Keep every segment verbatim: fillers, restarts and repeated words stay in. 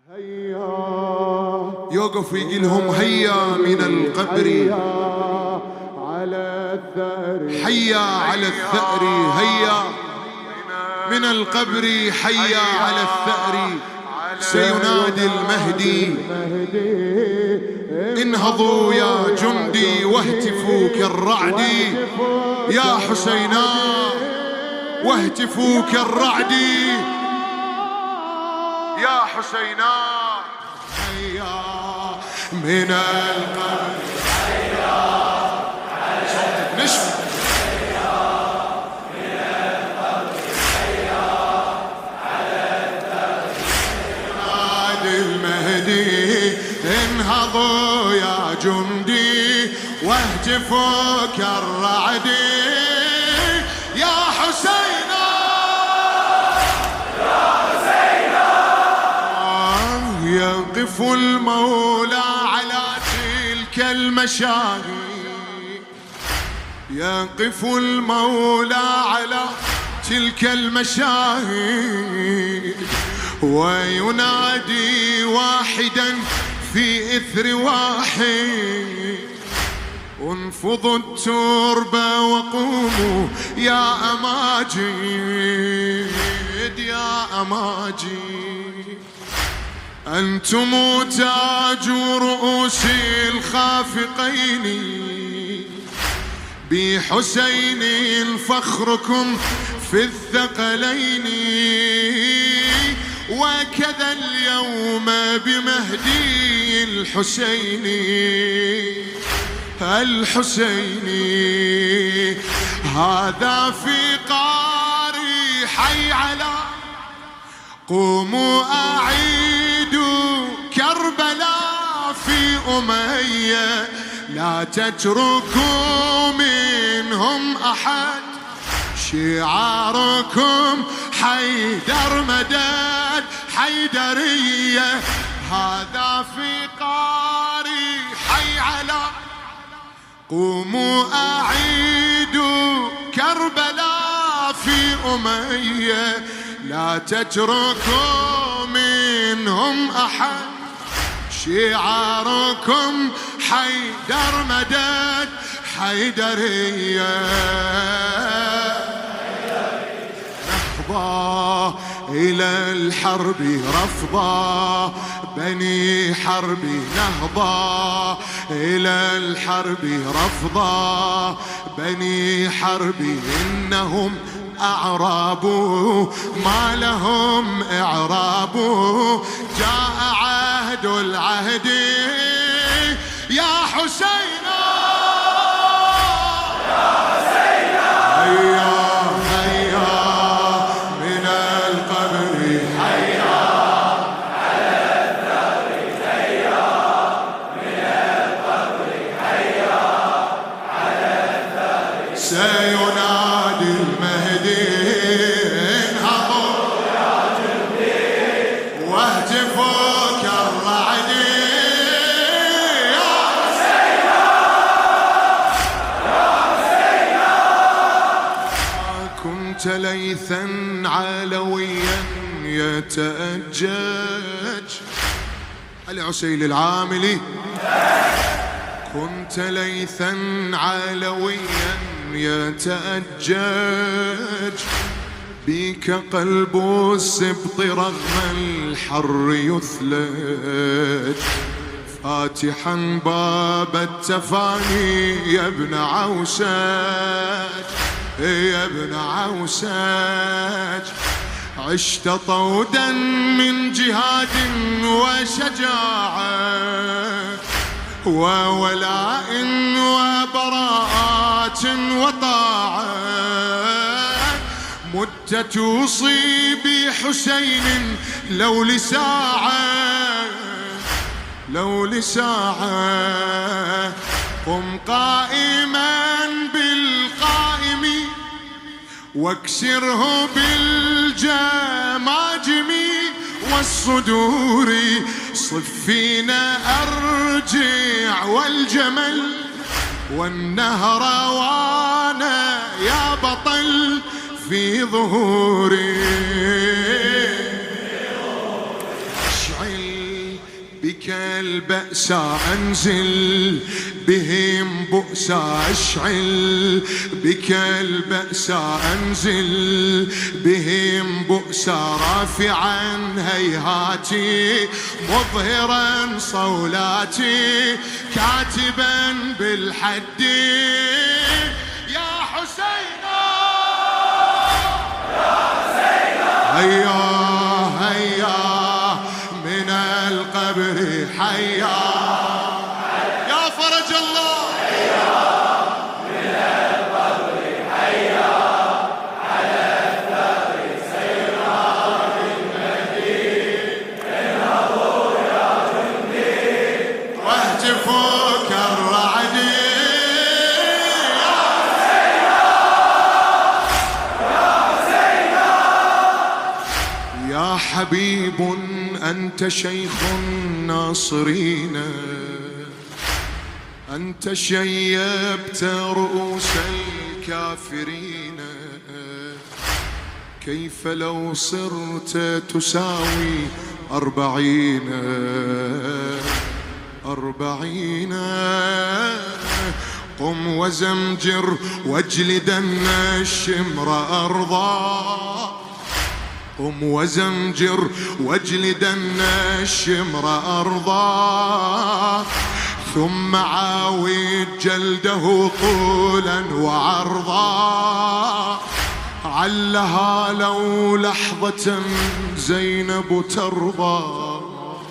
يوقف ويقول لهم هيا من القبر على الثأر، حيا على الثأر، هيا من القبر، حيا على الثأر، سينادي المهدي. انهضوا يا جندي واهتفوا كالرعد، يا حسينا واهتفوا كالرعد، يا حسينا. هيا من القبر، هيا على نشف المهدي. انهضوا يا جندي واهتفوا كالرعد، يا حسينا يا حسينا. يقف المولى على تلك المشاهد، يقف المولى على تلك المشاهد، وينادي واحدا في إثر واحد، انفضوا الترب وقوموا يا أماجد، يا أماجد. أنتم تاج رؤوس الخافقين، بحسين فخركم في الثقلين، وكذا اليوم بمهدي الحسين، الحسين. هذا في قاري حي على، قوموا أعيدوا كربلاء في أمية، لا تتركوا منهم أحد، شعاركم حيدر مدد حيدرية. هذا في قاري حي على، قوموا أعيدوا كربلاء في أمية، لا تتركوا منهم أحد، شعاركم حيدر مدد حيدرية. نهضة إلى الحرب رفضا بني حرب، نهضة إلى الحرب رفضا بني حرب، إنهم أعراب ما لهم إعراب، جاء عهد العهد يا حسينا، يا حسينا. هيا هيا من القبر، هيا على الثأر، هيا من القبر، هيا على الثأر، سينادي المهدي. انهضوا يا جندي واهتفوا كالرعد، يا حسينا، يا حسينا. كنت ليثا علويا يتأجج، العسيل العاملي. كنت ليثا علويا يتأجج، بك قلب السبط رغم الحر يثلج، فاتحا باب التفاني يا ابن عوساج، يا ابن عوساج. عشت طودا من جهاد وشجاعة، وولاء وبراءات وطاعة، مت توصي بحسين لو لساعة، لو لساعة. قم قائما بالقائم واكسره بالجماجم والصدور، صفينا أرجع والجمل والنهر وانا يا بطل في ظهوري. اشعل البأساء أنزل بهم بؤسا أشعل بك البأساء أنزل بهم بؤسا رافعا هيهاتي مظهرا صولاتي كاتبا بالحد يا حسين يا حسين هيا هيا من القبر حيا يا فرج الله حيا من القبر حيا على الثغر سيرا بالمهدي انهضوا يا جندي واهتفوا كالرعد يا حسين يا حسين يا حبيب أنت شيخ الناصرين أنت شيبت رؤوس الكافرين كيف لو صرت تساوي أربعين أربعين قم وزمجر واجلدن الشمر أرضا قم وزمجر واجلدن الشمر أرضا ثم عاود جلده طولا وعرضا علها لو لحظة زينب ترضى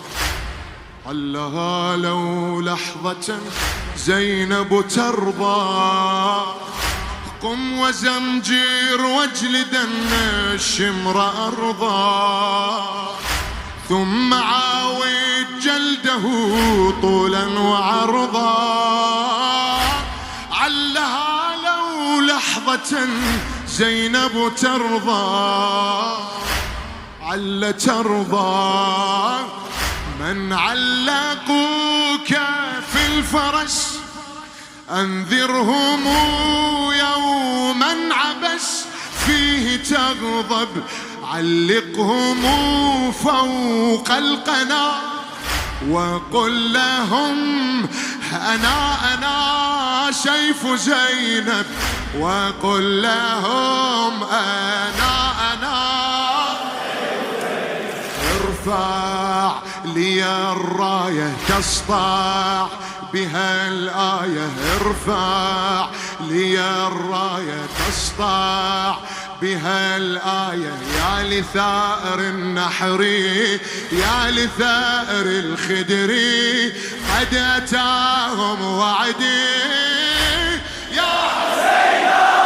علها لو لحظة زينب ترضى قم وزمجر واجلدن الشمر أرضا ثم عاود جلده طولا وعرضا علها لو لحظة زينب ترضى عل ترضى من علقوك في الفرس أنذرهم يوما عبس فيه تغضب علقهم فوق القنا وقل لهم أنا أنا سيف زينب وقل لهم أنا أنا ارفع لي الراية تسطع بها الآية ارفع لي الراية تسطع بها الآية يا لثائر النحر يا لثائر الخدر قد أتاهم وعدي يا حسين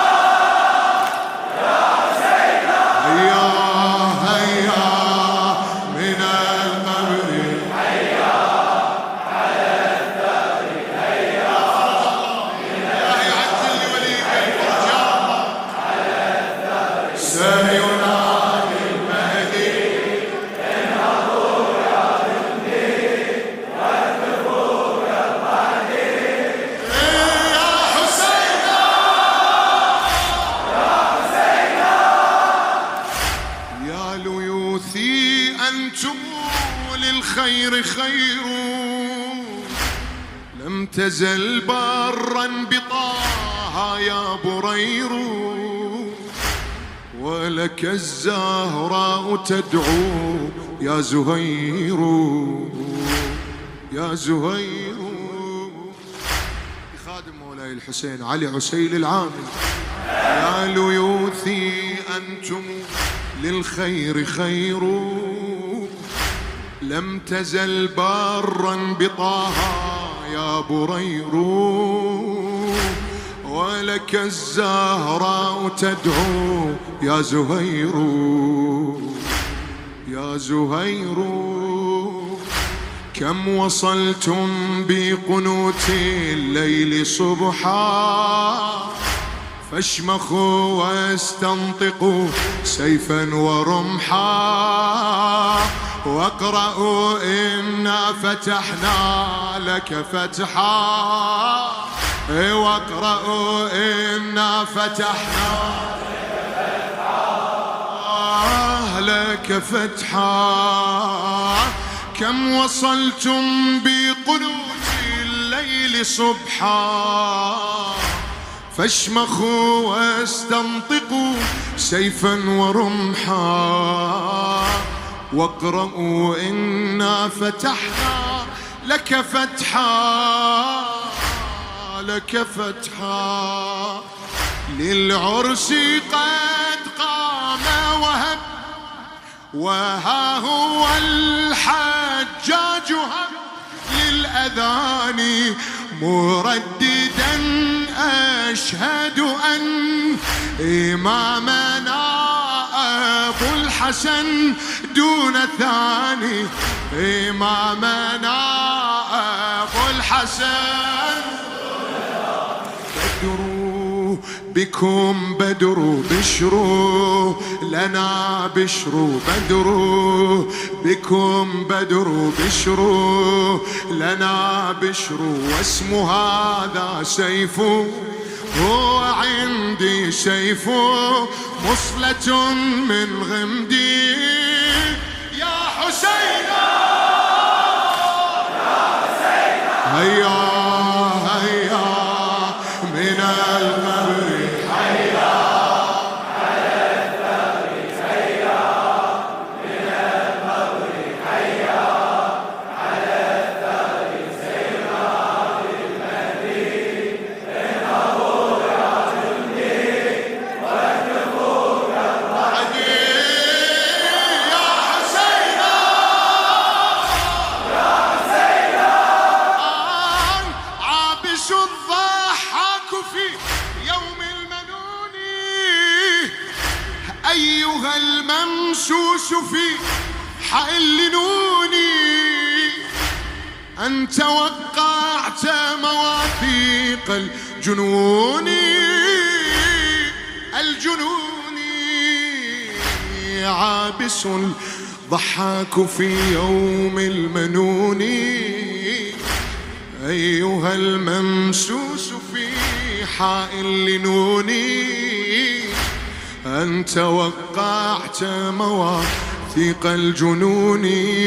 يا حسين هيا هيا من القبر حيا على الثغر هيا الله يعزل لوليك الفرجاء على الثغر سينادي المهدي انهضوا يا جندي واهتفوا كالرعد يا حسين يا حسين يا ليوثي أنتم للخير خير لم تزل برا بطاها يا برير ولك الزهراء تدعو يا زهير يا زهير خادم مولاي الحسين علي عسيل العامل يا ليوثي أنتم للخير خير لم تزل برا بطاها يا برير ولك الزهراء تدعو يا زهير يا زهير كم وصلتم بقنوت الليل صبحا فاشمخوا واستنطقوا سيفا ورمحا واقرأوا إنا فتحنا لك فتحا واقرأوا إنا فتحنا لك فتحا كم وصلتم بي الليل صبحا فاشمخوا واستنطقوا سيفا ورمحا واقرأوا إنا فتحنا لك فتحا لك فتحا للعرس قد قام وهب وها هو الحجاج هب للأذان مرددا أشهد أن إمامنا أبو الحسن دون ثاني إمامنا أبو الحسن بدروا بكم بدر بشروا لنا بشروا بدروا بكم بدر بشروا لنا بشروا واسم هذا سيف هو عندي سيف مصلة من غمدي يا حسين يا حسين هيا هيا من القبر هيا على الثغر هيا من القبر هيا على الثغر سيرا للمهدي إنه يا جندي وكفوك الرعدي يا حسين يا حسين عابس الضحاك في يوم المنون أيها الممسوس في حائل نوني أنت وقعت مواثيق الجنون الجنون عابس الضحاك في يوم المنون أيها الممسوس في حائل نوني أنت وقعت مواثيق الجنون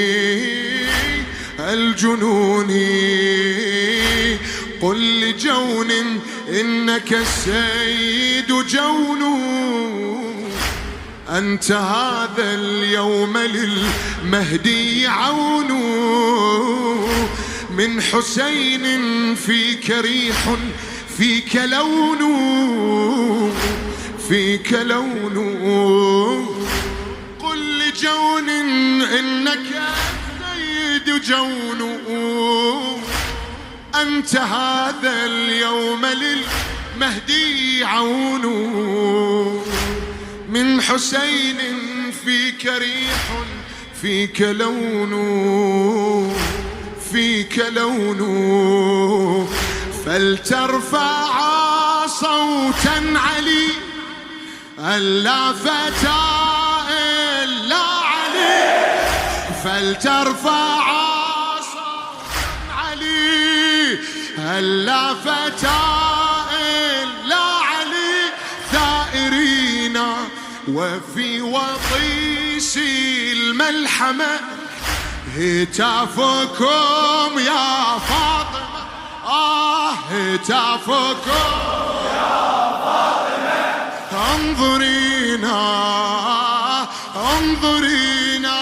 الجنون قل لجون إنك السيد جون أنت هذا اليوم للمهدي عون من حسين فيك ريح فيك لون فيك لون قل لجون إنك السيد جون أنت هذا اليوم للمهدي عون من حسين فيك ريح فيك لون فيك لون فلترفع صوتا علي ألا فتى إلا علي فلترفع صوتا علي ألا فتى إلا علي ثائرين وفي وطيس الملحمة هتافكم يا فاطمة آه هتافكم يا فاطمة انظرينا انظرينا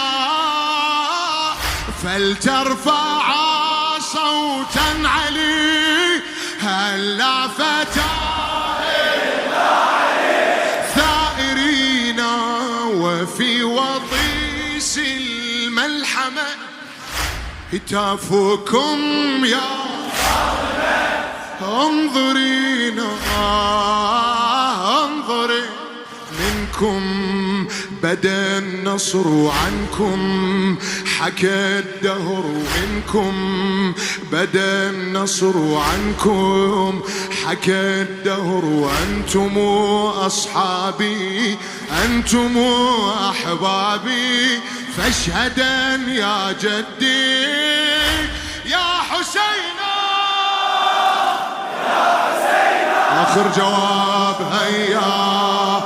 فلترفع صوتا علي هلا فتى إلا علي ثائرين وفي وطيس الملحمة هتافكم يا انظرينا انظري منكم بدا النصر عنكم حكى الدهر منكم بدا النصر عنكم حكى الدهر أنتم أصحابي أنتم أحبابي فاشهدا يا جدي يا حسين يا حسين آخر جواب هيا